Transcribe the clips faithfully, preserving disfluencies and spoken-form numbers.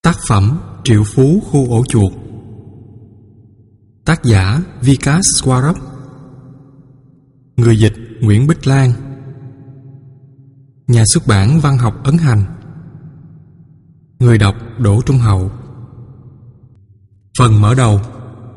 Tác phẩm Triệu Phú Khu Ổ Chuột. Tác giả Vikas Swarup. Người dịch Nguyễn Bích Lan. Nhà xuất bản Văn học Ấn Hành. Người đọc Đỗ Trung Hậu. Phần mở đầu.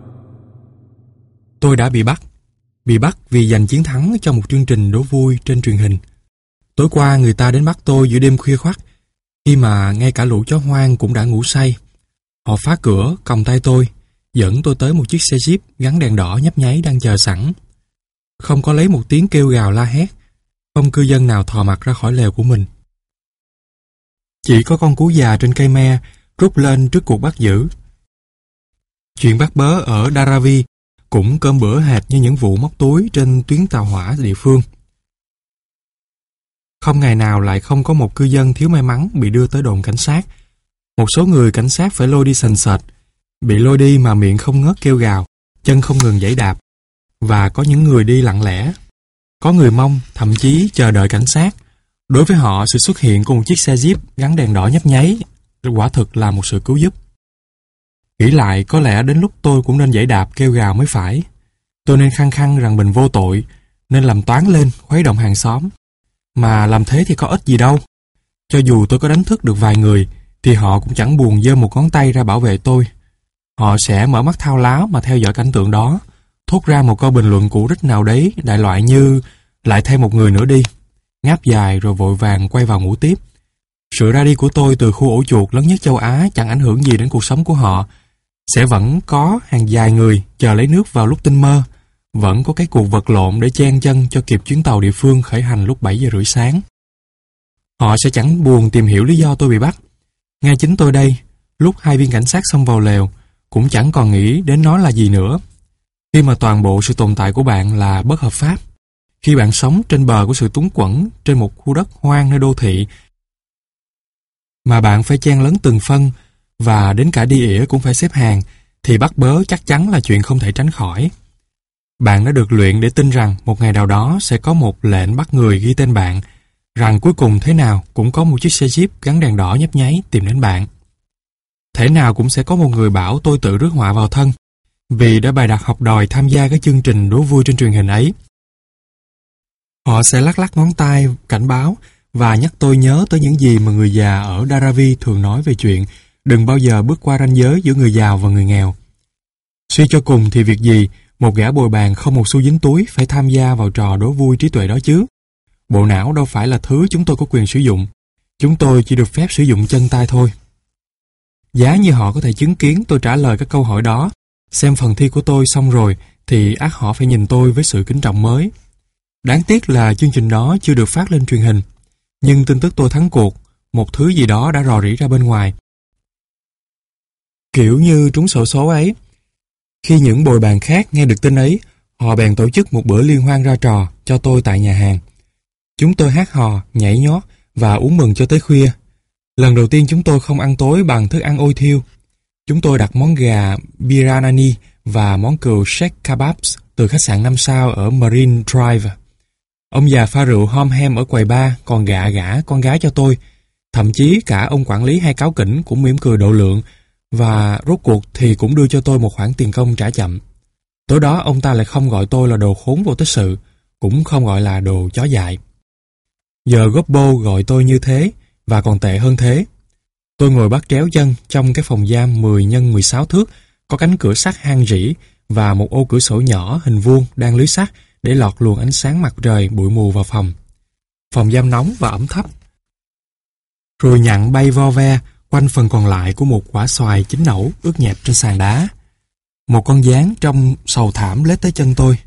Tôi đã bị bắt. Bị bắt vì giành chiến thắng cho một chương trình đố vui trên truyền hình. Tối qua người ta đến bắt tôi giữa đêm khuya khoắt, khi mà ngay cả lũ chó hoang cũng đã ngủ say. Họ phá cửa, còng tay tôi, dẫn tôi tới một chiếc xe jeep gắn đèn đỏ nhấp nháy đang chờ sẵn. Không có lấy một tiếng kêu gào la hét, không cư dân nào thò mặt ra khỏi lều của mình. Chỉ có con cú già trên cây me rút lên trước cuộc bắt giữ. Chuyện bắt bớ ở Dharavi cũng cơm bữa hệt như những vụ móc túi trên tuyến tàu hỏa địa phương. Không ngày nào lại không có một cư dân thiếu may mắn bị đưa tới đồn cảnh sát. Một số người cảnh sát phải lôi đi sành sệt, bị lôi đi mà miệng không ngớt kêu gào, chân không ngừng giãy đạp. Và có những người đi lặng lẽ. Có người Mông thậm chí chờ đợi cảnh sát. Đối với họ, sự xuất hiện của một chiếc xe jeep gắn đèn đỏ nhấp nháy quả thực là một sự cứu giúp. Nghĩ lại, có lẽ đến lúc tôi cũng nên giãy đạp kêu gào mới phải. Tôi nên khăng khăng rằng mình vô tội, nên làm toán lên khuấy động hàng xóm. Mà làm thế thì có ích gì đâu. Cho dù tôi có đánh thức được vài người, thì họ cũng chẳng buồn giơ một ngón tay ra bảo vệ tôi. Họ sẽ mở mắt thao láo mà theo dõi cảnh tượng đó, thốt ra một câu bình luận cũ rích nào đấy, đại loại như lại thêm một người nữa đi, ngáp dài rồi vội vàng quay vào ngủ tiếp. Sự ra đi của tôi từ khu ổ chuột lớn nhất châu Á chẳng ảnh hưởng gì đến cuộc sống của họ. Sẽ vẫn có hàng dài người chờ lấy nước vào lúc tinh mơ, vẫn có cái cuộc vật lộn để chen chân cho kịp chuyến tàu địa phương khởi hành lúc bảy giờ rưỡi sáng. Họ sẽ chẳng buồn tìm hiểu lý do tôi bị bắt. Ngay chính tôi đây, lúc hai viên cảnh sát xông vào lều, cũng chẳng còn nghĩ đến nó là gì nữa. Khi mà toàn bộ sự tồn tại của bạn là bất hợp pháp, khi bạn sống trên bờ của sự túng quẫn trên một khu đất hoang nơi đô thị, mà bạn phải chen lấn từng phân, và đến cả đi ỉa cũng phải xếp hàng, thì bắt bớ chắc chắn là chuyện không thể tránh khỏi. Bạn đã được luyện để tin rằng một ngày nào đó sẽ có một lệnh bắt người ghi tên bạn, rằng cuối cùng thế nào cũng có một chiếc xe jeep gắn đèn đỏ nhấp nháy tìm đến bạn. Thế nào cũng sẽ có một người bảo tôi tự rước họa vào thân, vì đã bày đặt học đòi tham gia cái chương trình đố vui trên truyền hình ấy. Họ sẽ lắc lắc ngón tay cảnh báo và nhắc tôi nhớ tới những gì mà người già ở Dharavi thường nói về chuyện đừng bao giờ bước qua ranh giới giữa người giàu và người nghèo. Suy cho cùng thì việc gì một gã bồi bàn không một xu dính túi phải tham gia vào trò đố vui trí tuệ đó chứ? Bộ não đâu phải là thứ chúng tôi có quyền sử dụng. Chúng tôi chỉ được phép sử dụng chân tay thôi. Giá như họ có thể chứng kiến tôi trả lời các câu hỏi đó, xem phần thi của tôi xong rồi, thì ắt họ phải nhìn tôi với sự kính trọng mới. Đáng tiếc là chương trình đó chưa được phát lên truyền hình. Nhưng tin tức tôi thắng cuộc, một thứ gì đó đã rò rỉ ra bên ngoài. Kiểu như trúng xổ số ấy. Khi những bồi bàn khác nghe được tin ấy, họ bèn tổ chức một bữa liên hoan ra trò cho tôi tại nhà hàng. Chúng tôi hát hò, nhảy nhót và uống mừng cho tới khuya. Lần đầu tiên chúng tôi không ăn tối bằng thức ăn ôi thiêu. Chúng tôi đặt món gà biryani và món cừu sheikh kebabs từ khách sạn năm sao ở Marine Drive. Ông già pha rượu hom hem ở quầy bar còn gạ gã con gái cho tôi. Thậm chí cả ông quản lý hay cáu kỉnh cũng mỉm cười độ lượng, và rốt cuộc thì cũng đưa cho tôi một khoản tiền công trả chậm. Tối đó ông ta lại không gọi tôi là đồ khốn vô tích sự, cũng không gọi là đồ chó dại. Giờ Gobbo gọi tôi như thế, và còn tệ hơn thế. Tôi ngồi bắt tréo chân trong cái phòng giam mười nhân mười sáu thước, có cánh cửa sắt hang rỉ và một ô cửa sổ nhỏ hình vuông đang lưới sắt để lọt luồng ánh sáng mặt trời bụi mù vào phòng. Phòng giam nóng và ẩm thấp. Ruồi nhặn bay vo ve quanh phần còn lại của một quả xoài chín nẩu ướt nhẹp trên sàn đá. Một con gián trong sầu thảm lết tới chân tôi.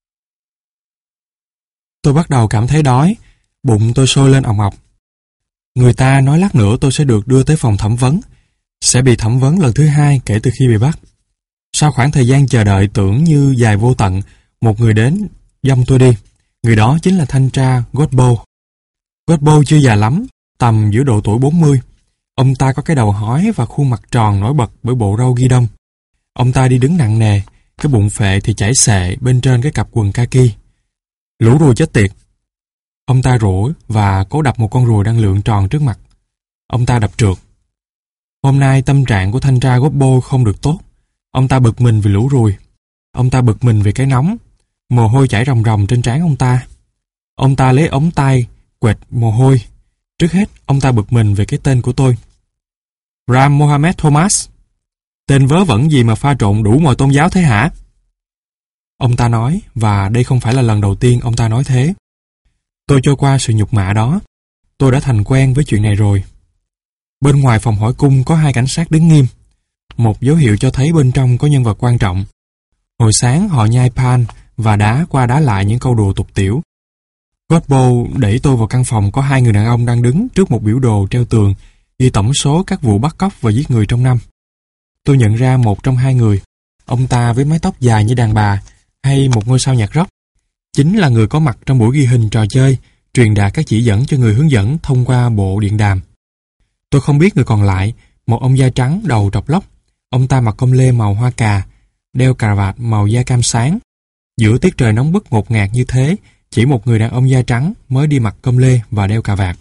Tôi bắt đầu cảm thấy đói, bụng tôi sôi lên òng ọc. Người ta nói lát nữa tôi sẽ được đưa tới phòng thẩm vấn, sẽ bị thẩm vấn lần thứ hai kể từ khi bị bắt. Sau khoảng thời gian chờ đợi tưởng như dài vô tận, một người đến dông tôi đi. Người đó chính là thanh tra Gobbo. Gobbo chưa già lắm, tầm giữa độ tuổi bốn mươi. Ông ta có cái đầu hói và khuôn mặt tròn nổi bật bởi bộ râu ghi đông. Ông ta đi đứng nặng nề, cái bụng phệ thì chảy xệ bên trên cái cặp quần kaki. Lũ ruồi chết tiệt. Ông ta rủa và cố đập một con ruồi đang lượn tròn trước mặt. Ông ta đập trượt. Hôm nay tâm trạng của thanh tra Gobbo không được tốt. Ông ta bực mình vì lũ ruồi. Ông ta bực mình vì cái nóng. Mồ hôi chảy ròng ròng trên trán ông ta. Ông ta lấy ống tay quệt mồ hôi. Trước hết, ông ta bực mình về cái tên của tôi. Ram Mohammed Thomas. Tên vớ vẩn gì mà pha trộn đủ mọi tôn giáo thế hả? Ông ta nói, và đây không phải là lần đầu tiên ông ta nói thế. Tôi cho qua sự nhục mạ đó. Tôi đã thành quen với chuyện này rồi. Bên ngoài phòng hỏi cung có hai cảnh sát đứng nghiêm. Một dấu hiệu cho thấy bên trong có nhân vật quan trọng. Hồi sáng họ nhai pan và đá qua đá lại những câu đùa tục tiểu. Godbo đẩy tôi vào căn phòng có hai người đàn ông đang đứng trước một biểu đồ treo tường ghi tổng số các vụ bắt cóc và giết người trong năm. Tôi nhận ra một trong hai người, ông ta với mái tóc dài như đàn bà hay một ngôi sao nhạc rock, chính là người có mặt trong buổi ghi hình trò chơi, truyền đạt các chỉ dẫn cho người hướng dẫn thông qua bộ điện đàm. Tôi không biết người còn lại, một ông da trắng đầu trọc lóc. Ông ta mặc công lê màu hoa cà, đeo cà vạt màu da cam sáng. Giữa tiết trời nóng bức ngột ngạt như thế, chỉ một người đàn ông da trắng mới đi mặc công lê và đeo cà vạt.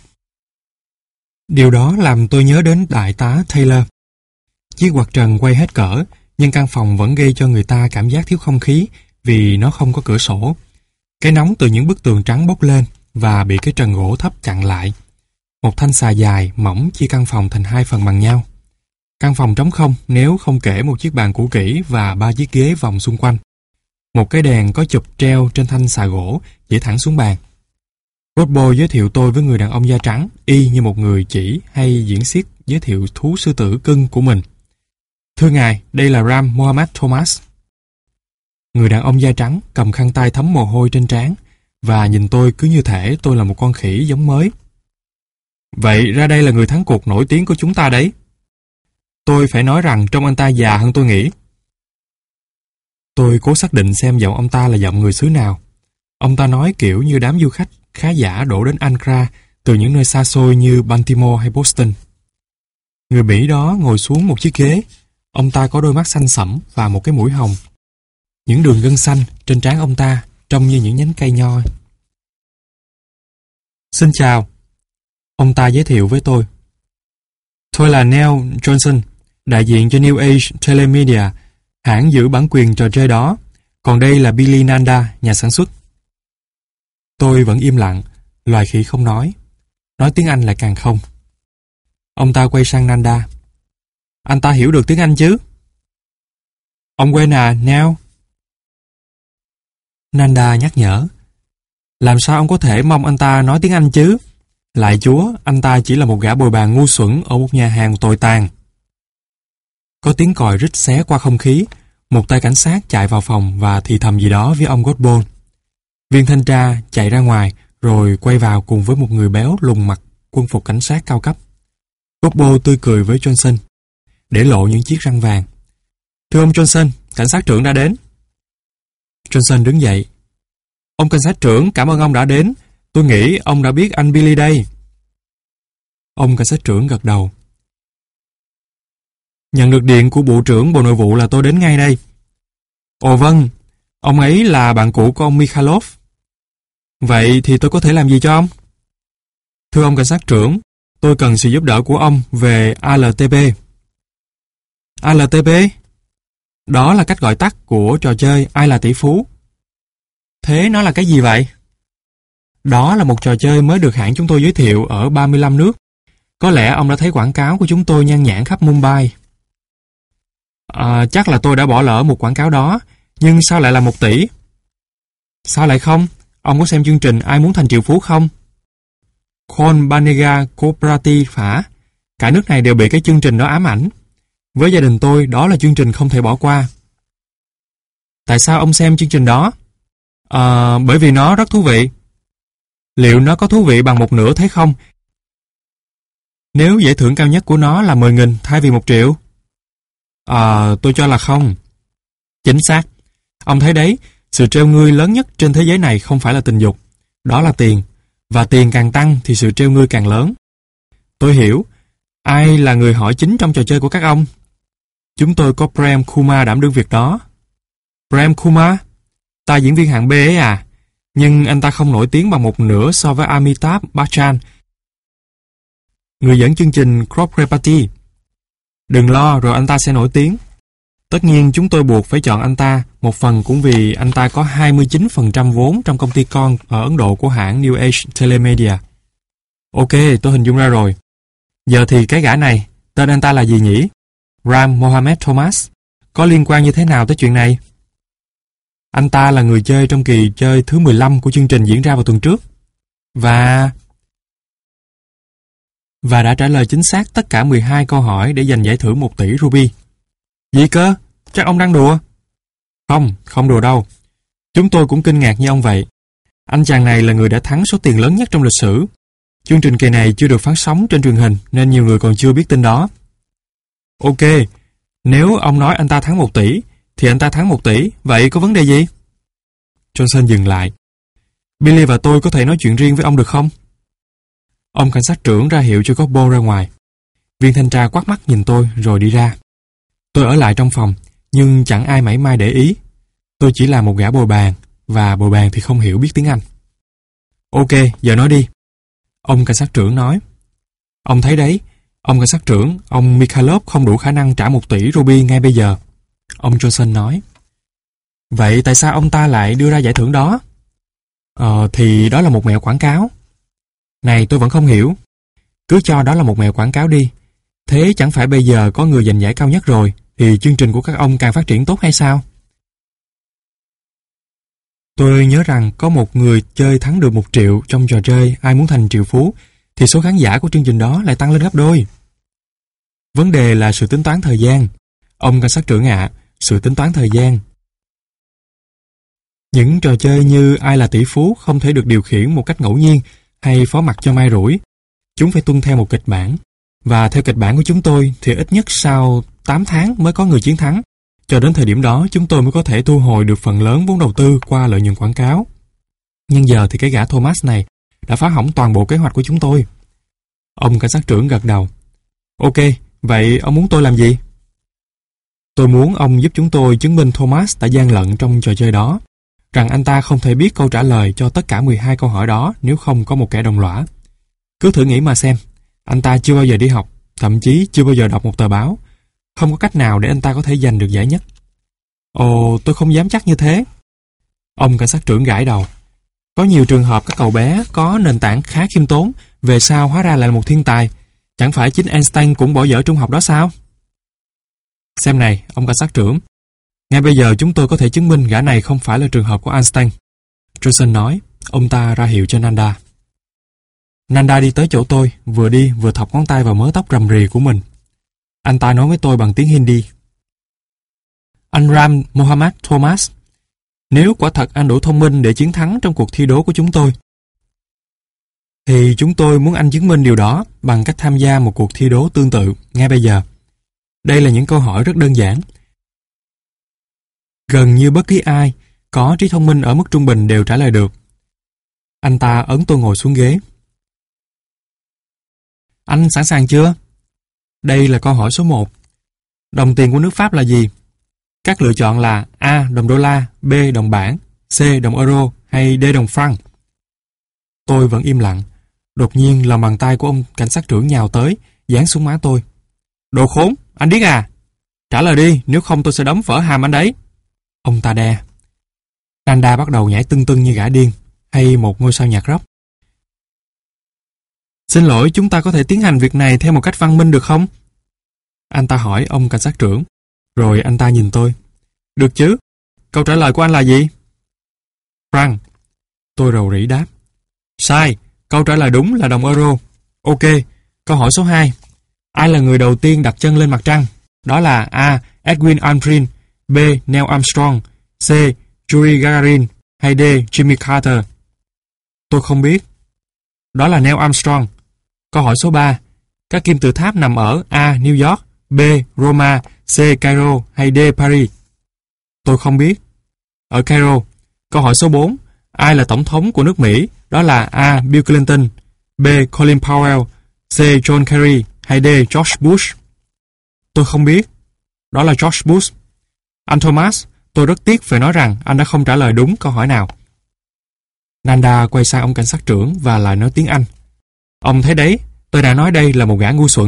Điều đó làm tôi nhớ đến đại tá Taylor. Chiếc quạt trần quay hết cỡ, nhưng căn phòng vẫn gây cho người ta cảm giác thiếu không khí vì nó không có cửa sổ. Cái nóng từ những bức tường trắng bốc lên và bị cái trần gỗ thấp chặn lại. Một thanh xà dài, mỏng chia căn phòng thành hai phần bằng nhau. Căn phòng trống không nếu không kể một chiếc bàn cũ kỹ và ba chiếc ghế vòng xung quanh. Một cái đèn có chụp treo trên thanh xà gỗ chỉ thẳng xuống bàn. Godbo giới thiệu tôi với người đàn ông da trắng y như một người chỉ hay diễn xiếc giới thiệu thú sư tử cưng của mình. Thưa ngài, đây là Ram Mohammed Thomas. Người đàn ông da trắng cầm khăn tay thấm mồ hôi trên trán và nhìn tôi cứ như thể tôi là một con khỉ giống mới. Vậy ra đây là người thắng cuộc nổi tiếng của chúng ta đấy. Tôi phải nói rằng trông anh ta già hơn tôi nghĩ. Tôi cố xác định xem giọng ông ta là giọng người xứ nào. Ông ta nói kiểu như đám du khách khá giả đổ đến Ankara từ những nơi xa xôi như Baltimore hay Boston. Người Mỹ đó ngồi xuống một chiếc ghế. Ông ta có đôi mắt xanh sẫm và một cái mũi hồng. Những đường gân xanh trên trán ông ta trông như những nhánh cây nho. Xin chào. Ông ta giới thiệu với tôi. Tôi là Neil Johnson, đại diện cho New Age Telemedia, hãng giữ bản quyền trò chơi đó. Còn đây là Billy Nanda, nhà sản xuất. Tôi vẫn im lặng, loài khỉ không nói. Nói tiếng Anh lại càng không. Ông ta quay sang Nanda. Anh ta hiểu được tiếng Anh chứ? Ông quên à, Neil? Nanda nhắc nhở. Làm sao ông có thể mong anh ta nói tiếng Anh chứ? Lại chúa, anh ta chỉ là một gã bồi bàn ngu xuẩn ở một nhà hàng tồi tàn. Có tiếng còi rít xé qua không khí. Một tay cảnh sát chạy vào phòng và thì thầm gì đó với ông Godbo. Viên thanh tra chạy ra ngoài rồi quay vào cùng với một người béo lùn mặc quân phục cảnh sát cao cấp. Godbo tươi cười với Johnson, để lộ những chiếc răng vàng. Thưa ông Johnson, cảnh sát trưởng đã đến. Johnson đứng dậy. Ông cảnh sát trưởng, cảm ơn ông đã đến. Tôi nghĩ ông đã biết anh Billy đây. Ông cảnh sát trưởng gật đầu. Nhận được điện của Bộ trưởng Bộ Nội vụ là tôi đến ngay đây. Ồ vâng, ông ấy là bạn cũ của ông Mikhailov. Vậy thì tôi có thể làm gì cho ông? Thưa ông cảnh sát trưởng, tôi cần sự giúp đỡ của ông về a lờ tê pê. a lờ tê pê? Đó là cách gọi tắt của trò chơi Ai là tỷ phú. Thế nó là cái gì vậy? Đó là một trò chơi mới được hãng chúng tôi giới thiệu ở ba mươi lăm nước. Có lẽ ông đã thấy quảng cáo của chúng tôi nhan nhản khắp Mumbai. À, chắc là tôi đã bỏ lỡ một quảng cáo đó. Nhưng sao lại là một tỷ? Sao lại không? Ông có xem chương trình Ai muốn thành triệu phú không? Khon Banega Cooperative hả? Cả nước này đều bị cái chương trình đó ám ảnh. Với gia đình tôi, đó là chương trình không thể bỏ qua. Tại sao ông xem chương trình đó? À, bởi vì nó rất thú vị. Liệu nó có thú vị bằng một nửa thế không? Nếu giải thưởng cao nhất của nó là mười nghìn thay vì một triệu? À, tôi cho là không. Chính xác. Ông thấy đấy, sự trêu ngươi lớn nhất trên thế giới này không phải là tình dục. Đó là tiền. Và tiền càng tăng thì sự trêu ngươi càng lớn. Tôi hiểu. Ai là người hỏi chính trong trò chơi của các ông? Chúng tôi có Prem Kumar đảm đương việc đó. Prem Kumar? Ta diễn viên hạng B ấy à? Nhưng anh ta không nổi tiếng bằng một nửa so với Amitabh Bachchan, người dẫn chương trình Crop Party. Đừng lo, rồi anh ta sẽ nổi tiếng. Tất nhiên chúng tôi buộc phải chọn anh ta, một phần cũng vì anh ta có hai mươi chín phần trăm vốn trong công ty con ở Ấn Độ của hãng New Age Telemedia. Ok, tôi hình dung ra rồi. Giờ thì cái gã này, tên anh ta là gì nhỉ? Ram Mohammed Thomas. Có liên quan như thế nào tới chuyện này? Anh ta là người chơi trong kỳ chơi thứ mười lăm của chương trình diễn ra vào tuần trước. Và... Và đã trả lời chính xác tất cả mười hai câu hỏi để giành giải thưởng một tỷ ruby. Gì cơ? Chắc ông đang đùa? Không, không đùa đâu. Chúng tôi cũng kinh ngạc như ông vậy. Anh chàng này là người đã thắng số tiền lớn nhất trong lịch sử. Chương trình kỳ này chưa được phát sóng trên truyền hình nên nhiều người còn chưa biết tin đó. Ok, nếu ông nói anh ta thắng một tỷ, thì anh ta thắng một tỷ, vậy có vấn đề gì? Johnson dừng lại. Billy và tôi có thể nói chuyện riêng với ông được không? Ông cảnh sát trưởng ra hiệu cho Gobbo ra ngoài. Viên thanh tra quát mắt nhìn tôi rồi đi ra. Tôi ở lại trong phòng, nhưng chẳng ai mảy may để ý. Tôi chỉ là một gã bồi bàn, và bồi bàn thì không hiểu biết tiếng Anh. Ok, giờ nói đi. Ông cảnh sát trưởng nói. Ông thấy đấy, ông cảnh sát trưởng, ông Mikhailov không đủ khả năng trả một tỷ ruby ngay bây giờ. Ông Johnson nói. Vậy tại sao ông ta lại đưa ra giải thưởng đó? Ờ, thì đó là một mẹo quảng cáo. Này, tôi vẫn không hiểu. Cứ cho đó là một mẹo quảng cáo đi. Thế chẳng phải bây giờ có người giành giải cao nhất rồi, thì chương trình của các ông càng phát triển tốt hay sao? Tôi nhớ rằng có một người chơi thắng được một triệu trong trò chơi Ai Muốn Thành Triệu Phú, thì số khán giả của chương trình đó lại tăng lên gấp đôi. Vấn đề là sự tính toán thời gian. Ông cảnh sát trưởng ạ, sự tính toán thời gian. Những trò chơi như Ai Là Tỷ Phú không thể được điều khiển một cách ngẫu nhiên hay phó mặc cho may rủi. Chúng phải tuân theo một kịch bản. Và theo kịch bản của chúng tôi thì ít nhất sau tám tháng mới có người chiến thắng. Cho đến thời điểm đó chúng tôi mới có thể thu hồi được phần lớn vốn đầu tư qua lợi nhuận quảng cáo. Nhưng giờ thì cái gã Thomas này đã phá hỏng toàn bộ kế hoạch của chúng tôi. Ông cảnh sát trưởng gật đầu. Ok, vậy ông muốn tôi làm gì? Tôi muốn ông giúp chúng tôi chứng minh Thomas đã gian lận trong trò chơi đó, rằng anh ta không thể biết câu trả lời cho tất cả mười hai câu hỏi đó nếu không có một kẻ đồng lõa. Cứ thử nghĩ mà xem, anh ta chưa bao giờ đi học, thậm chí chưa bao giờ đọc một tờ báo. Không có cách nào để anh ta có thể giành được giải nhất. Ồ, tôi không dám chắc như thế. Ông cảnh sát trưởng gãi đầu. Có nhiều trường hợp các cậu bé có nền tảng khá khiêm tốn, về sau hóa ra lại là một thiên tài. Chẳng phải chính Einstein cũng bỏ dở trung học đó sao? Xem này, ông cảnh sát trưởng. Ngay bây giờ chúng tôi có thể chứng minh gã này không phải là trường hợp của Einstein. Johnson nói. Ông ta ra hiệu cho Nanda. Nanda đi tới chỗ tôi, vừa đi vừa thọc ngón tay vào mớ tóc rầm rì của mình. Anh ta nói với tôi bằng tiếng Hindi. Anh Ram Mohammed Thomas, nếu quả thật anh đủ thông minh để chiến thắng trong cuộc thi đố của chúng tôi, thì chúng tôi muốn anh chứng minh điều đó bằng cách tham gia một cuộc thi đố tương tự ngay bây giờ. Đây là những câu hỏi rất đơn giản. Gần như bất kỳ ai có trí thông minh ở mức trung bình đều trả lời được. Anh ta ấn tôi ngồi xuống ghế. Anh sẵn sàng chưa? Đây là câu hỏi số một. Đồng tiền của nước Pháp là gì? Các lựa chọn là A. Đồng đô la, B. Đồng bảng, C. Đồng euro hay D. Đồng franc. Tôi vẫn im lặng. Đột nhiên lòng bàn tay của ông cảnh sát trưởng nhào tới, giáng xuống má tôi. Đồ khốn, anh điếc à? Trả lời đi, nếu không tôi sẽ đấm vỡ hàm anh đấy. Ông ta đe. Nanda bắt đầu nhảy tưng tưng như gã điên, hay một ngôi sao nhạc rock. Xin lỗi, chúng ta có thể tiến hành việc này theo một cách văn minh được không? Anh ta hỏi ông cảnh sát trưởng. Rồi anh ta nhìn tôi. Được chứ? Câu trả lời của anh là gì? Franc. Tôi rầu rĩ đáp. Sai, câu trả lời đúng là đồng euro. Ok, câu hỏi số hai. Ai là người đầu tiên đặt chân lên mặt trăng? Đó là A. Edwin Aldrin, B. Neil Armstrong, C. Yuri Gagarin hay D. Jimmy Carter. Tôi không biết. Đó là Neil Armstrong. Câu hỏi số ba. Các kim tự tháp nằm ở A. New York, B. Roma, C. Cairo hay D. Paris. Tôi không biết. Ở Cairo. Câu hỏi số bốn. Ai là tổng thống của nước Mỹ? Đó là A. Bill Clinton, B. Colin Powell, C. John Kerry hay D. George Bush. Tôi không biết. Đó là George Bush. Anh Thomas, tôi rất tiếc phải nói rằng anh đã không trả lời đúng câu hỏi nào. Nanda quay sang ông cảnh sát trưởng và lại nói tiếng Anh. Ông thấy đấy, tôi đã nói đây là một gã ngu xuẩn,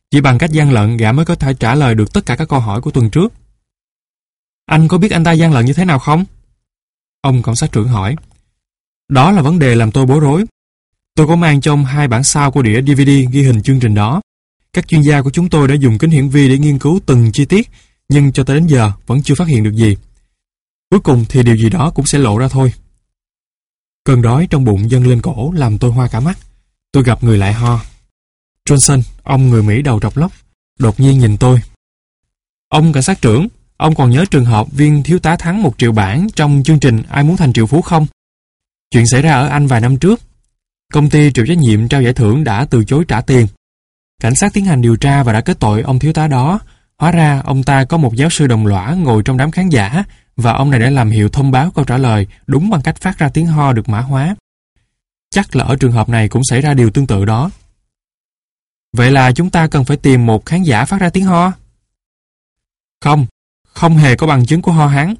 Chỉ bằng cách gian lận gã mới có thể trả lời được tất cả các câu hỏi của tuần trước. Anh có biết anh ta gian lận như thế nào không? Ông cảnh sát trưởng hỏi. Đó là vấn đề làm tôi bối rối. Tôi có mang cho ông hai bản sao của đĩa đê vê đê ghi hình chương trình đó. Các chuyên gia của chúng tôi đã dùng kính hiển vi để nghiên cứu từng chi tiết, nhưng cho tới đến giờ vẫn chưa phát hiện được gì. Cuối cùng thì điều gì đó cũng sẽ lộ ra thôi. Cơn đói trong bụng dâng lên cổ làm tôi hoa cả mắt. Tôi gặp người lại ho. Johnson, ông người Mỹ đầu trọc lóc, đột nhiên nhìn tôi. Ông cảnh sát trưởng, ông còn nhớ trường hợp viên thiếu tá thắng một triệu bảng trong chương trình Ai muốn thành triệu phú không? Chuyện xảy ra ở Anh vài năm trước. Công ty chịu trách nhiệm trao giải thưởng đã từ chối trả tiền. Cảnh sát tiến hành điều tra và đã kết tội ông thiếu tá đó. Hóa ra ông ta có một giáo sư đồng lõa ngồi trong đám khán giả và ông này đã làm hiệu thông báo câu trả lời đúng bằng cách phát ra tiếng ho được mã hóa. Chắc là ở trường hợp này cũng xảy ra điều tương tự đó. Vậy là chúng ta cần phải tìm một khán giả phát ra tiếng ho? Không, không hề có bằng chứng của ho hắn.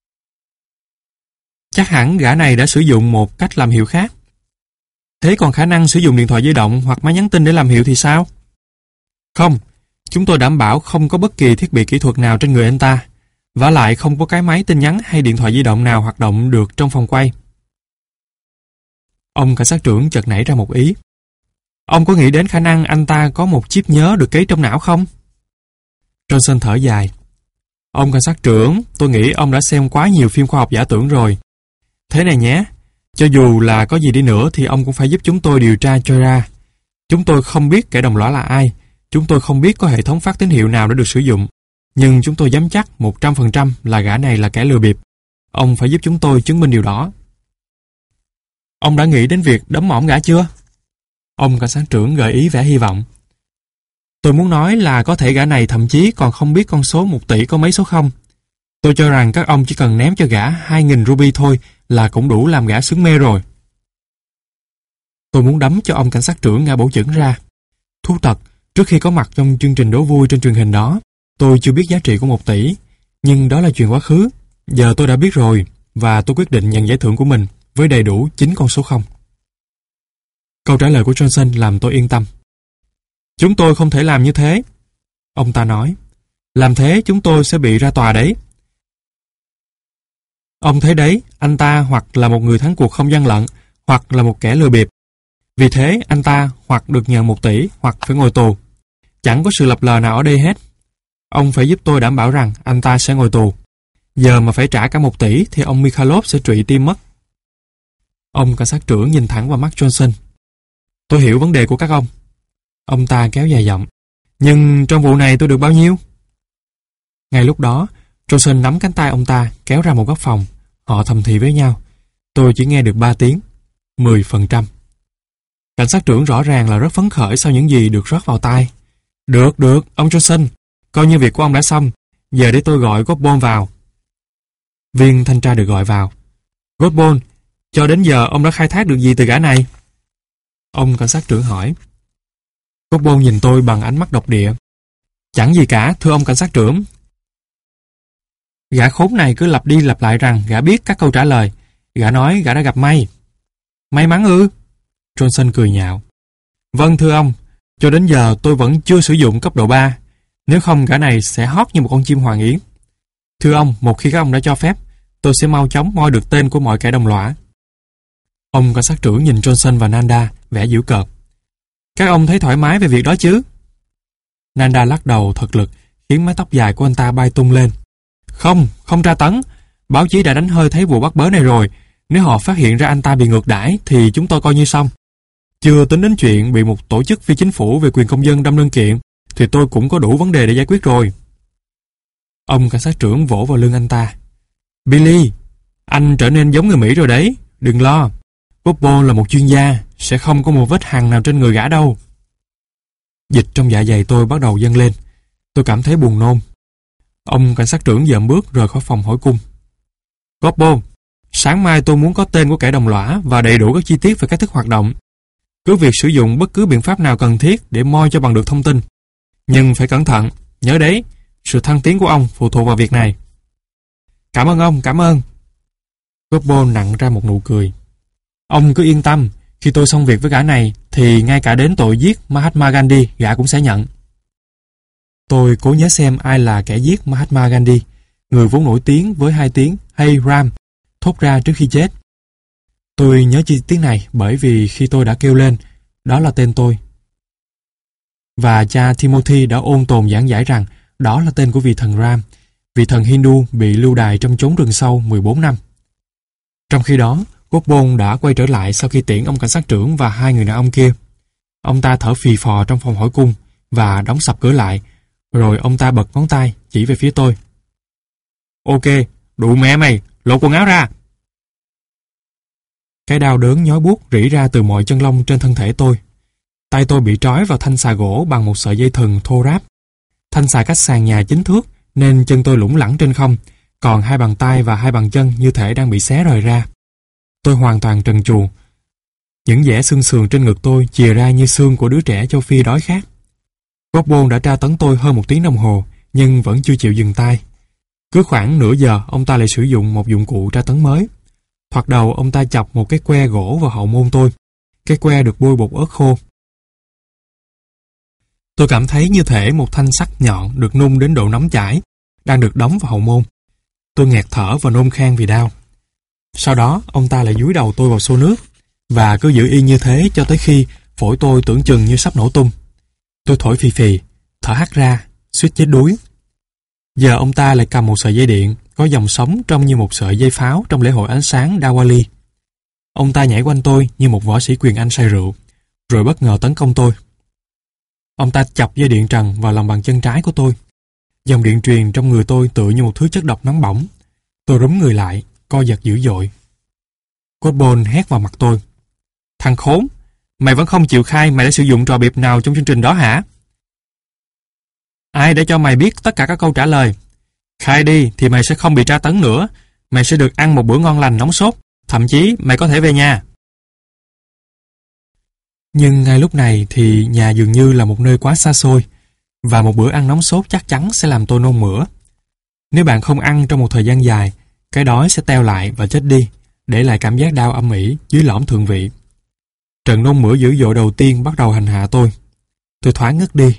Chắc hẳn gã này đã sử dụng một cách làm hiệu khác. Thế còn khả năng sử dụng điện thoại di động hoặc máy nhắn tin để làm hiệu thì sao? Không, chúng tôi đảm bảo không có bất kỳ thiết bị kỹ thuật nào trên người anh ta. Vả lại không có cái máy tin nhắn hay điện thoại di động nào hoạt động được trong phòng quay. Ông cảnh sát trưởng chợt nảy ra một ý. Ông có nghĩ đến khả năng anh ta có một chip nhớ được cấy trong não không? Johnson thở dài. Ông cảnh sát trưởng, tôi nghĩ ông đã xem quá nhiều phim khoa học giả tưởng rồi. Thế này nhé, cho dù là có gì đi nữa thì ông cũng phải giúp chúng tôi điều tra cho ra. Chúng tôi không biết kẻ đồng lõa là ai. Chúng tôi không biết có hệ thống phát tín hiệu nào đã được sử dụng. Nhưng chúng tôi dám chắc một trăm phần trăm là gã này là kẻ lừa bịp. Ông phải giúp chúng tôi chứng minh điều đó. Ông đã nghĩ đến việc đấm mõm gã chưa? Ông cảnh sát trưởng gợi ý vẻ hy vọng. Tôi muốn nói là có thể gã này thậm chí còn không biết con số một tỷ có mấy số không. Tôi cho rằng các ông chỉ cần ném cho gã hai nghìn ruby thôi là cũng đủ làm gã sướng mê rồi. Tôi muốn đấm cho ông cảnh sát trưởng ngã bổ chưởng ra. Thú thật, trước khi có mặt trong chương trình đố vui trên truyền hình đó, tôi chưa biết giá trị của một tỷ. Nhưng đó là chuyện quá khứ. Giờ tôi đã biết rồi, và tôi quyết định nhận giải thưởng của mình với đầy đủ chín con số không. Câu trả lời của Johnson làm tôi yên tâm. Chúng tôi không thể làm như thế. Ông ta nói. Làm thế chúng tôi sẽ bị ra tòa đấy. Ông thấy đấy, anh ta hoặc là một người thắng cuộc không gian lận, hoặc là một kẻ lừa bịp. Vì thế, anh ta hoặc được nhận một tỷ, hoặc phải ngồi tù. Chẳng có sự lập lờ nào ở đây hết. Ông phải giúp tôi đảm bảo rằng anh ta sẽ ngồi tù. Giờ mà phải trả cả một tỷ thì ông Mikhailov sẽ trụy tim mất. Ông cảnh sát trưởng nhìn thẳng vào mắt Johnson. Tôi hiểu vấn đề của các ông. Ông ta kéo dài giọng. Nhưng trong vụ này tôi được bao nhiêu? Ngay lúc đó, Johnson nắm cánh tay ông ta kéo ra một góc phòng. Họ thầm thì với nhau. Tôi chỉ nghe được ba tiếng. mười phần trăm. Cảnh sát trưởng rõ ràng là rất phấn khởi sau những gì được rót vào tai. Được, được, ông Johnson. Coi như việc của ông đã xong. Giờ để tôi gọi Godball vào. Viên thanh tra được gọi vào. Godball, cho đến giờ ông đã khai thác được gì từ gã này? Ông cảnh sát trưởng hỏi. Godball nhìn tôi bằng ánh mắt độc địa. Chẳng gì cả, thưa ông cảnh sát trưởng. Gã khốn này cứ lặp đi lặp lại rằng gã biết các câu trả lời. Gã nói gã đã gặp may. May mắn ư? Johnson cười nhạo. Vâng thưa ông, cho đến giờ tôi vẫn chưa sử dụng cấp độ ba. Nếu không gã này sẽ hót như một con chim hoàng yến. Thưa ông, một khi các ông đã cho phép, tôi sẽ mau chóng moi được tên của mọi kẻ đồng lõa. Ông cảnh sát trưởng nhìn Johnson và Nanda vẻ giễu cợt. Các ông thấy thoải mái về việc đó chứ? Nanda lắc đầu thật lực, khiến mái tóc dài của anh ta bay tung lên. Không, không tra tấn. Báo chí đã đánh hơi thấy vụ bắt bớ này rồi. Nếu họ phát hiện ra anh ta bị ngược đãi thì chúng tôi coi như xong. Chưa tính đến chuyện bị một tổ chức phi chính phủ về quyền công dân đâm đơn kiện, thì tôi cũng có đủ vấn đề để giải quyết rồi. Ông cảnh sát trưởng vỗ vào lưng anh ta. Billy, anh trở nên giống người Mỹ rồi đấy. Đừng lo. Bobo là một chuyên gia, sẽ không có một vết hằn nào trên người gã đâu. Dịch trong dạ dày tôi bắt đầu dâng lên. Tôi cảm thấy buồn nôn. Ông cảnh sát trưởng dậm bước rời khỏi phòng hỏi cung. Bobo, sáng mai tôi muốn có tên của kẻ đồng lõa và đầy đủ các chi tiết về cách thức hoạt động. Cứ việc sử dụng bất cứ biện pháp nào cần thiết để moi cho bằng được thông tin. Nhưng phải cẩn thận, nhớ đấy, sự thăng tiến của ông phụ thuộc vào việc này. Cảm ơn ông, cảm ơn. Bobo nặng ra một nụ cười. Ông cứ yên tâm, khi tôi xong việc với gã này thì ngay cả đến tội giết Mahatma Gandhi gã cũng sẽ nhận. Tôi cố nhớ xem ai là kẻ giết Mahatma Gandhi, người vốn nổi tiếng với hai tiếng Hey Ram thốt ra trước khi chết. Tôi nhớ chi tiết này bởi vì khi tôi đã kêu lên, đó là tên tôi. Và cha Timothy đã ôn tồn giảng giải rằng đó là tên của vị thần Ram, vị thần Hindu bị lưu đày trong chốn rừng sâu mười bốn năm. Trong khi đó, Godbole đã quay trở lại sau khi tiễn ông cảnh sát trưởng và hai người đàn ông kia. Ông ta thở phì phò trong phòng hỏi cung và đóng sập cửa lại, rồi ông ta bật ngón tay chỉ về phía tôi. Ok, đủ mẹ mày, lột quần áo ra. Cái đau đớn nhói buốt rỉ ra từ mọi chân lông trên thân thể tôi. Tay tôi bị trói vào thanh xà gỗ bằng một sợi dây thừng thô ráp. Thanh xà cách sàn nhà chín thước nên chân tôi lủng lẳng trên không, còn hai bàn tay và hai bàn chân như thể đang bị xé rời ra. Tôi hoàn toàn trần truồng. Những vẽ xương sườn trên ngực tôi chìa ra như xương của đứa trẻ châu Phi đói khát. Godbole đã tra tấn tôi hơn một tiếng đồng hồ, nhưng vẫn chưa chịu dừng tay. Cứ khoảng nửa giờ, ông ta lại sử dụng một dụng cụ tra tấn mới. Thoạt đầu, ông ta chọc một cái que gỗ vào hậu môn tôi. Cái que được bôi bột ớt khô. Tôi cảm thấy như thể một thanh sắt nhọn được nung đến độ nóng chảy, đang được đóng vào hậu môn. Tôi nghẹt thở và nôn khan vì đau. Sau đó, ông ta lại dúi đầu tôi vào xô nước, và cứ giữ yên như thế cho tới khi phổi tôi tưởng chừng như sắp nổ tung. Tôi thổi phì phì, thở hắt ra, suýt chết đuối. Giờ ông ta lại cầm một sợi dây điện, có dòng sống trông như một sợi dây pháo trong lễ hội ánh sáng Diwali. Ông ta nhảy quanh tôi như một võ sĩ quyền Anh say rượu, rồi bất ngờ tấn công tôi. Ông ta chọc dây điện trần vào lòng bàn chân trái của tôi. Dòng điện truyền trong người tôi tựa như một thứ chất độc nóng bỏng. Tôi rúm người lại, co giật dữ dội. Godbole hét vào mặt tôi. Thằng khốn, mày vẫn không chịu khai mày đã sử dụng trò biệp nào trong chương trình đó hả? Ai đã cho mày biết tất cả các câu trả lời? Khai đi thì mày sẽ không bị tra tấn nữa. Mày sẽ được ăn một bữa ngon lành nóng sốt. Thậm chí mày có thể về nhà. Nhưng ngay lúc này thì nhà dường như là một nơi quá xa xôi, và một bữa ăn nóng sốt chắc chắn sẽ làm tôi nôn mửa. Nếu bạn không ăn trong một thời gian dài, cái đói sẽ teo lại và chết đi, để lại cảm giác đau âm ỉ dưới lõm thượng vị. Trận nôn mửa dữ dội đầu tiên bắt đầu hành hạ tôi. Tôi thoáng ngất đi.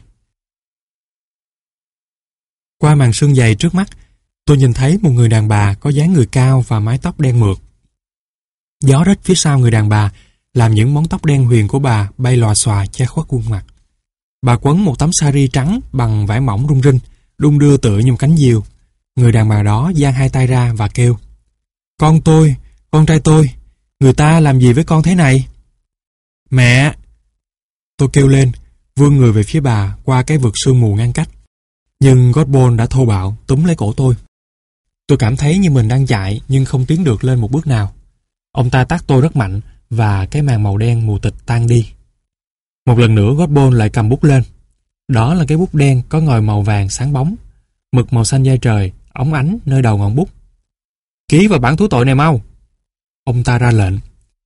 Qua màn sương dày trước mắt, tôi nhìn thấy một người đàn bà có dáng người cao và mái tóc đen mượt. Gió rít phía sau người đàn bà làm những móng tóc đen huyền của bà bay lòa xòa che khuất khuôn mặt. Bà quấn một tấm sari trắng bằng vải mỏng rung rinh, đung đưa tựa như một cánh diều. Người đàn bà đó giang hai tay ra và kêu: Con tôi, con trai tôi, người ta làm gì với con thế này? Mẹ! Tôi kêu lên, vươn người về phía bà qua cái vực sương mù ngăn cách. Nhưng Godbole đã thô bạo túm lấy cổ tôi. Tôi cảm thấy như mình đang chạy nhưng không tiến được lên một bước nào. Ông ta tát tôi rất mạnh và cái màn màu đen mù tịch tan đi. Một lần nữa Godbole lại cầm bút lên. Đó là cái bút đen có ngòi màu vàng sáng bóng, mực màu xanh da trời óng ánh nơi đầu ngọn bút. Ký vào bản thú tội này mau! Ông ta ra lệnh.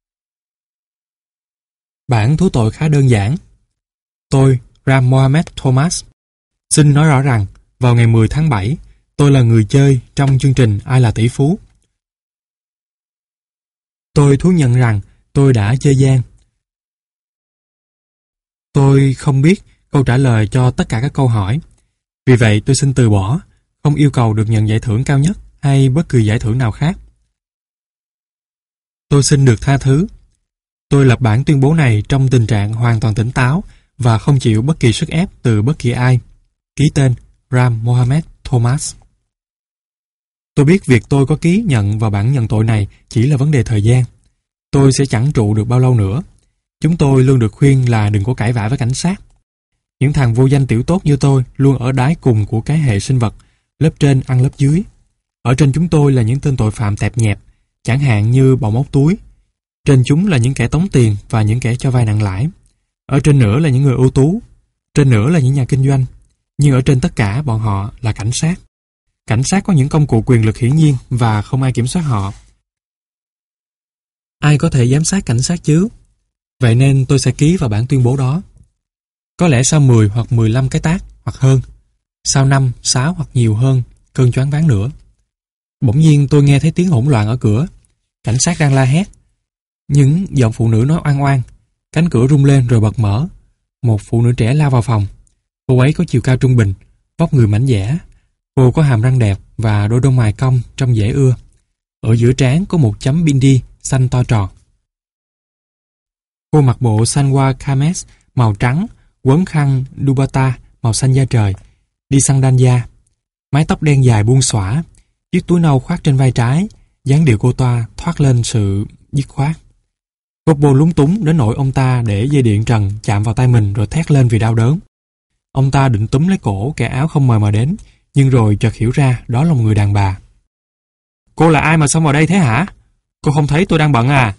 Bản thú tội khá đơn giản. Tôi, Ram Mohammed Thomas, xin nói rõ rằng vào ngày mười tháng bảy, tôi là người chơi trong chương trình Ai là tỷ phú. Tôi thú nhận rằng tôi đã chơi gian. Tôi không biết câu trả lời cho tất cả các câu hỏi. Vì vậy tôi xin từ bỏ, không yêu cầu được nhận giải thưởng cao nhất hay bất kỳ giải thưởng nào khác. Tôi xin được tha thứ. Tôi lập bản tuyên bố này trong tình trạng hoàn toàn tỉnh táo và không chịu bất kỳ sức ép từ bất kỳ ai. Ký tên Ram Mohammed Thomas. Tôi biết việc tôi có ký nhận vào bản nhận tội này chỉ là vấn đề thời gian. Tôi sẽ chẳng trụ được bao lâu nữa. Chúng tôi luôn được khuyên là đừng có cãi vã với cảnh sát. Những thằng vô danh tiểu tốt như tôi luôn ở đáy cùng của cái hệ sinh vật, lớp trên ăn lớp dưới. Ở trên chúng tôi là những tên tội phạm tẹp nhẹp, chẳng hạn như bọn móc túi. Trên chúng là những kẻ tống tiền và những kẻ cho vay nặng lãi. Ở trên nữa là những người ưu tú. Trên nữa là những nhà kinh doanh. Nhưng ở trên tất cả bọn họ là cảnh sát. Cảnh sát có những công cụ quyền lực hiển nhiên và không ai kiểm soát họ. Ai có thể giám sát cảnh sát chứ? Vậy nên tôi sẽ ký vào bản tuyên bố đó. Có lẽ sau mười hoặc mười lăm cái tát hoặc hơn. Sau năm, sáu hoặc nhiều hơn cơn choáng váng nữa. Bỗng nhiên tôi nghe thấy tiếng hỗn loạn ở cửa. Cảnh sát đang la hét. Những giọng phụ nữ nói oan oan. Cánh cửa rung lên rồi bật mở. Một phụ nữ trẻ lao vào phòng. Cô ấy có chiều cao trung bình, Vóc người mảnh dẻ, cô có hàm răng đẹp và đôi lông mày cong trông dễ ưa. Ở giữa trán có một chấm bindi xanh to tròn. Cô mặc bộ salwar kameez màu trắng, quấn khăn dupatta màu xanh da trời, đi sandal da. Mái tóc đen dài buông xõa, chiếc túi nâu khoác trên vai trái, dáng điệu cô ta thoát lên sự dứt khoát. Gobbo lúng túng đến nỗi ông ta để dây điện trần chạm vào tay mình rồi thét lên vì đau đớn. Ông ta định túm lấy cổ kẻ áo không mời mà đến, nhưng rồi chợt hiểu ra đó là một người đàn bà. Cô là ai mà xông vào đây thế hả? Cô không thấy tôi đang bận à?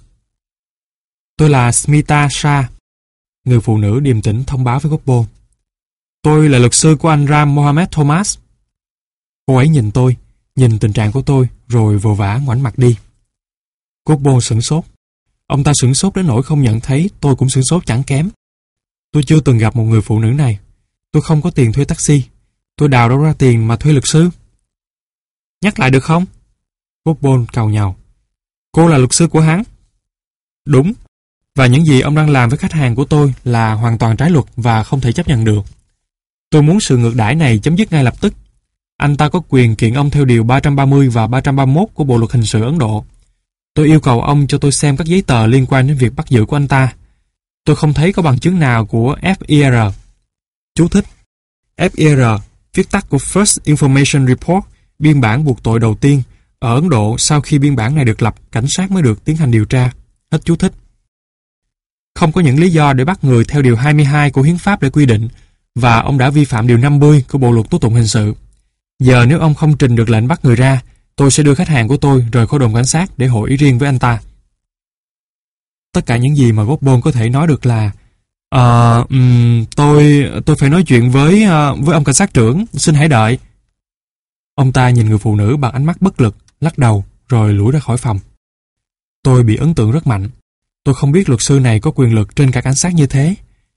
Tôi là Smita Shah, người phụ nữ điềm tĩnh thông báo với Gobbo. Tôi là luật sư của anh Ram Mohammed Thomas. Cô ấy nhìn tôi, nhìn tình trạng của tôi, rồi vội vã ngoảnh mặt đi. Gobbo sửng sốt. Ông ta sửng sốt đến nỗi không nhận thấy tôi cũng sửng sốt chẳng kém. Tôi chưa từng gặp một người phụ nữ này. Tôi không có tiền thuê taxi. Tôi đào đâu ra tiền mà thuê luật sư? Nhắc lại được không? Gobbo càu nhàu. Cô là luật sư của hắn. Đúng. Và những gì ông đang làm với khách hàng của tôi là hoàn toàn trái luật và không thể chấp nhận được. Tôi muốn sự ngược đãi này chấm dứt ngay lập tức. Anh ta có quyền kiện ông theo điều ba trăm ba mươi và ba trăm ba mươi mốt của Bộ luật hình sự Ấn Độ. Tôi yêu cầu ông cho tôi xem các giấy tờ liên quan đến việc bắt giữ của anh ta. Tôi không thấy có bằng chứng nào của F I R. Chú thích: F I R, viết tắt của First Information Report, biên bản buộc tội đầu tiên. Ở Ấn Độ, sau khi biên bản này được lập, cảnh sát mới được tiến hành điều tra. Hết chú thích. Không có những lý do để bắt người theo điều hai mươi hai của Hiến pháp để quy định, và ông đã vi phạm điều năm mươi của Bộ luật tố tụng hình sự. Giờ nếu ông không trình được lệnh bắt người ra, tôi sẽ đưa khách hàng của tôi rời khỏi đồn cảnh sát để hội ý riêng với anh ta. Tất cả những gì mà Gobbo có thể nói được là Ờ, uh, um, tôi tôi phải nói chuyện với uh, với ông cảnh sát trưởng, xin hãy đợi. Ông ta nhìn người phụ nữ bằng ánh mắt bất lực, lắc đầu, rồi lủi ra khỏi phòng. Tôi bị ấn tượng rất mạnh. Tôi không biết luật sư này có quyền lực trên cả cảnh sát như thế.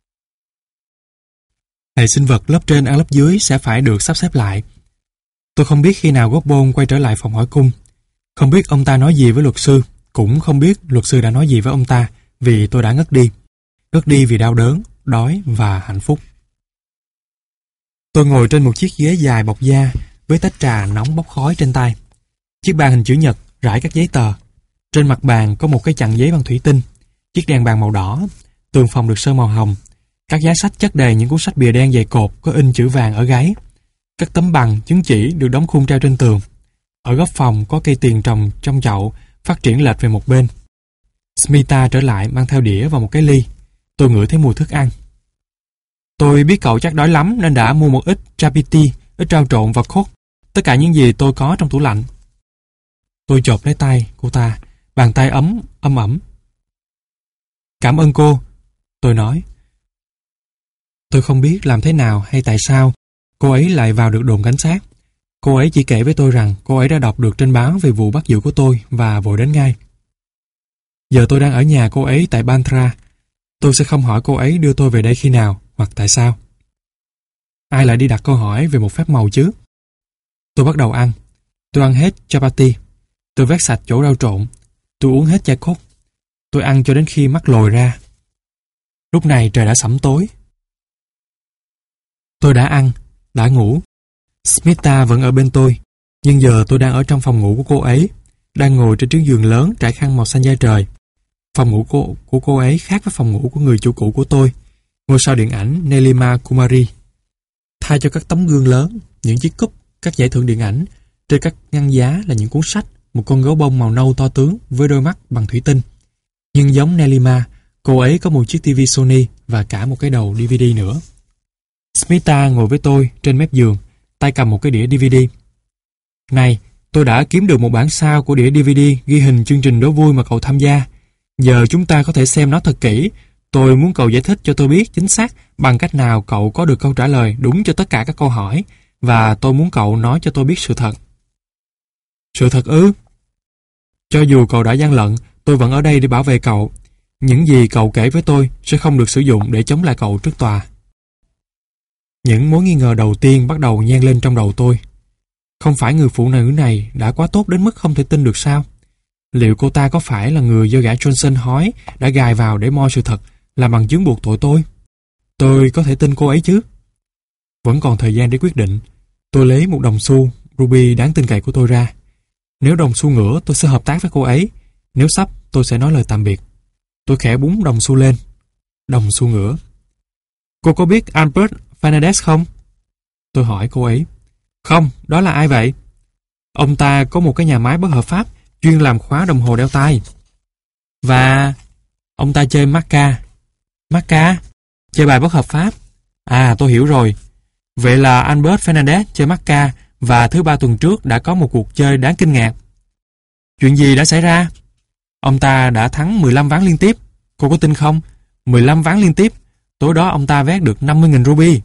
Hệ sinh vật lớp trên ăn lớp dưới sẽ phải được sắp xếp lại. Tôi không biết khi nào Gobbo quay trở lại phòng hỏi cung. Không biết ông ta nói gì với luật sư, cũng không biết luật sư đã nói gì với ông ta, vì tôi đã ngất đi. Ngất đi vì đau đớn, đói và hạnh phúc. Tôi ngồi trên một chiếc ghế dài bọc da với tách trà nóng bốc khói trên tay. Chiếc bàn hình chữ nhật rải các giấy tờ. Trên mặt bàn có một cái chặn giấy bằng thủy tinh, chiếc đèn bàn màu đỏ, tường phòng được sơn màu hồng. Các giá sách chất đầy những cuốn sách bìa đen dày cộp có in chữ vàng ở gáy. Các tấm bằng, chứng chỉ được đóng khung treo trên tường. Ở góc phòng có cây tiền trồng trong chậu, phát triển lệch về một bên. Smita trở lại mang theo đĩa và một cái ly. Tôi ngửi thấy mùi thức ăn. Tôi biết cậu chắc đói lắm nên đã mua một ít chapati, ít rau trộn và coke, tất cả những gì tôi có trong tủ lạnh. Tôi chộp lấy tay cô ta, bàn tay ấm, ấm ẩm. Cảm ơn cô, tôi nói. Tôi không biết làm thế nào hay tại sao cô ấy lại vào được đồn cảnh sát. Cô ấy chỉ kể với tôi rằng cô ấy đã đọc được trên báo về vụ bắt giữ của tôi và vội đến ngay. Giờ tôi đang ở nhà cô ấy tại Bandra. Tôi sẽ không hỏi cô ấy đưa tôi về đây khi nào hoặc tại sao. Ai lại đi đặt câu hỏi về một phép màu chứ? Tôi bắt đầu ăn. Tôi ăn hết chapati. Tôi vét sạch chỗ rau trộn. Tôi uống hết chai coke. Tôi ăn cho đến khi mắt lồi ra. Lúc này trời đã sẫm tối. Tôi đã ăn, đã ngủ. Smita vẫn ở bên tôi, nhưng giờ tôi đang ở trong phòng ngủ của cô ấy, đang ngồi trên chiếc giường lớn trải khăn màu xanh da trời. Phòng ngủ cô, của cô ấy khác với phòng ngủ của người chủ cũ của tôi, ngôi sao điện ảnh Nilima Kumari. Thay cho các tấm gương lớn, những chiếc cúp, các giải thưởng điện ảnh, trên các ngăn giá là những cuốn sách, một con gấu bông màu nâu to tướng với đôi mắt bằng thủy tinh. Nhưng giống Nilima, cô ấy có một chiếc tivi Sony và cả một cái đầu đê vê đê nữa. Smita ngồi với tôi trên mép giường, tay cầm một cái đĩa đê vê đê. Này, tôi đã kiếm được một bản sao của đĩa đê vê đê ghi hình chương trình đố vui mà cậu tham gia. Giờ chúng ta có thể xem nó thật kỹ. Tôi muốn cậu giải thích cho tôi biết chính xác bằng cách nào cậu có được câu trả lời đúng cho tất cả các câu hỏi, và tôi muốn cậu nói cho tôi biết sự thật. Sự thật ư? Cho dù cậu đã gian lận, tôi vẫn ở đây để bảo vệ cậu. Những gì cậu kể với tôi sẽ không được sử dụng để chống lại cậu trước tòa. Những mối nghi ngờ đầu tiên bắt đầu nhen lên trong đầu tôi. Không phải người phụ nữ này đã quá tốt đến mức không thể tin được sao? Liệu cô ta có phải là người do gã Johnson hói đã gài vào để moi sự thật làm bằng chứng buộc tội tôi? Tôi có thể tin cô ấy chứ? Vẫn còn thời gian để quyết định. Tôi lấy một đồng xu, Ruby đáng tin cậy của tôi ra. Nếu đồng xu ngửa, tôi sẽ hợp tác với cô ấy. Nếu sắp, tôi sẽ nói lời tạm biệt. Tôi khẽ búng đồng xu lên. Đồng xu ngửa. Cô có biết Albert Fernandez không? Tôi hỏi cô ấy. Không, đó là ai vậy? Ông ta có một cái nhà máy bất hợp pháp chuyên làm khóa đồng hồ đeo tay. Và ông ta chơi Macca. Macca? Chơi bài bất hợp pháp? À, tôi hiểu rồi. Vậy là Albert Fernandez chơi Macca và thứ ba tuần trước đã có một cuộc chơi đáng kinh ngạc. Chuyện gì đã xảy ra? Ông ta đã thắng mười lăm ván liên tiếp. Cô có tin không? mười lăm ván liên tiếp. Tối đó ông ta vét được năm mươi nghìn ruby.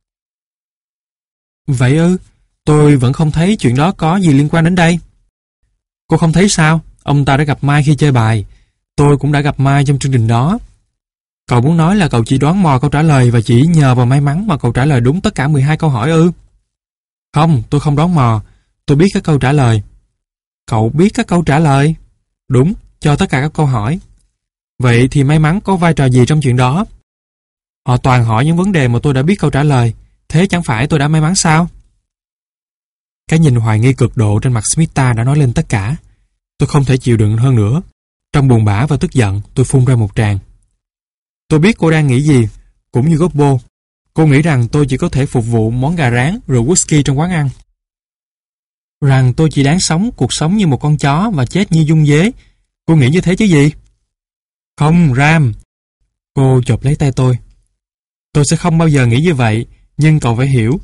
Vậy ư? Tôi vẫn không thấy chuyện đó có gì liên quan đến đây. Cô không thấy sao? Ông ta đã gặp Mai khi chơi bài. Tôi cũng đã gặp Mai trong chương trình đó. Cậu muốn nói là cậu chỉ đoán mò câu trả lời và chỉ nhờ vào may mắn mà cậu trả lời đúng tất cả mười hai câu hỏi ư? Không, tôi không đoán mò. Tôi biết các câu trả lời. Cậu biết các câu trả lời? Đúng, cho tất cả các câu hỏi. Vậy thì may mắn có vai trò gì trong chuyện đó? Họ toàn hỏi những vấn đề mà tôi đã biết câu trả lời. Thế chẳng phải tôi đã may mắn sao? Cái nhìn hoài nghi cực độ trên mặt Smita đã nói lên tất cả. Tôi không thể chịu đựng hơn nữa. Trong buồn bã và tức giận, tôi phun ra một tràng. Tôi biết cô đang nghĩ gì, cũng như Gobbo. Cô nghĩ rằng tôi chỉ có thể phục vụ món gà rán rồi whisky trong quán ăn. Rằng tôi chỉ đáng sống cuộc sống như một con chó và chết như dung dế. Cô nghĩ như thế chứ gì? Không, Ram. Cô chộp lấy tay tôi. Tôi sẽ không bao giờ nghĩ như vậy, nhưng cậu phải hiểu.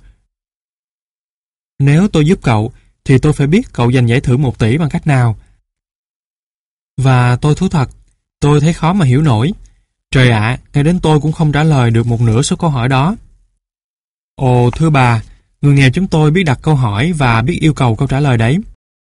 Nếu tôi giúp cậu, thì tôi phải biết cậu giành giải thưởng một tỷ bằng cách nào. Và tôi thú thật, tôi thấy khó mà hiểu nổi. Trời ạ, ngay đến tôi cũng không trả lời được một nửa số câu hỏi đó. Ồ, thưa bà, người nghèo chúng tôi biết đặt câu hỏi và biết yêu cầu câu trả lời đấy.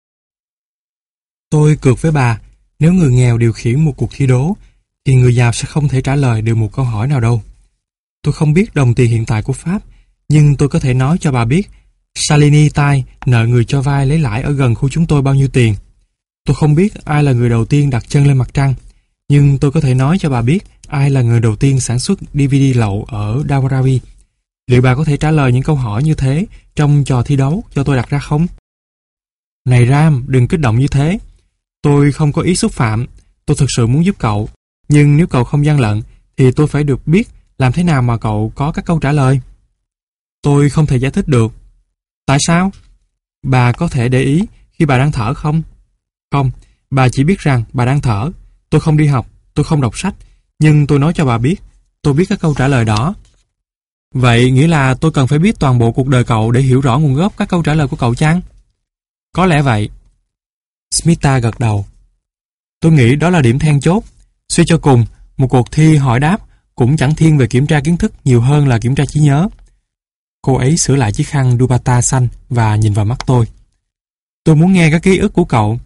Tôi cược với bà, nếu người nghèo điều khiển một cuộc thi đố, thì người giàu sẽ không thể trả lời được một câu hỏi nào đâu. Tôi không biết đồng tiền hiện tại của Pháp, nhưng tôi có thể nói cho bà biết Salini Tai nợ người cho vay lấy lãi ở gần khu chúng tôi bao nhiêu tiền. Tôi không biết ai là người đầu tiên đặt chân lên mặt trăng, nhưng tôi có thể nói cho bà biết ai là người đầu tiên sản xuất đê vê đê lậu ở Dawaravi. Liệu bà có thể trả lời những câu hỏi như thế trong trò thi đấu cho tôi đặt ra không? Này Ram, đừng kích động như thế. Tôi không có ý xúc phạm, tôi thực sự muốn giúp cậu. Nhưng nếu cậu không gian lận, thì tôi phải được biết làm thế nào mà cậu có các câu trả lời. Tôi không thể giải thích được. Tại sao? Bà có thể để ý khi bà đang thở không? Không, bà chỉ biết rằng bà đang thở. Tôi không đi học, tôi không đọc sách, nhưng tôi nói cho bà biết, tôi biết các câu trả lời đó. Vậy nghĩa là tôi cần phải biết toàn bộ cuộc đời cậu để hiểu rõ nguồn gốc các câu trả lời của cậu chăng? Có lẽ vậy. Smita gật đầu. Tôi nghĩ đó là điểm then chốt. Suy cho cùng, một cuộc thi hỏi đáp cũng chẳng thiên về kiểm tra kiến thức nhiều hơn là kiểm tra trí nhớ. Cô ấy sửa lại chiếc khăn dupatta xanh và nhìn vào mắt tôi. Tôi muốn nghe các ký ức của cậu.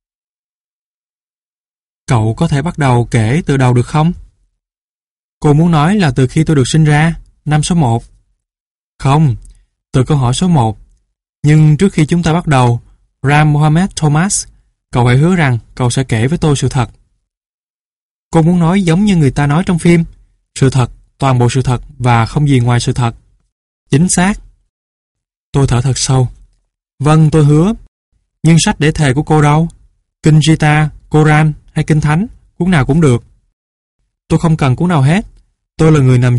Cậu có thể bắt đầu kể từ đầu được không? Cô muốn nói là từ khi tôi được sinh ra, năm số một. Không, từ câu hỏi số một. Nhưng trước khi chúng ta bắt đầu, Ram Mohammed Thomas, cậu hãy hứa rằng cậu sẽ kể với tôi sự thật. Cô muốn nói giống như người ta nói trong phim, sự thật, toàn bộ sự thật và không gì ngoài sự thật. Chính xác. Tôi thở thật sâu. Vâng, tôi hứa. Nhưng sách để thề của cô đâu? Kinh Gita, Koran hay Kinh Thánh, cuốn nào cũng được. Tôi không cần cuốn nào hết. Tôi là người nằm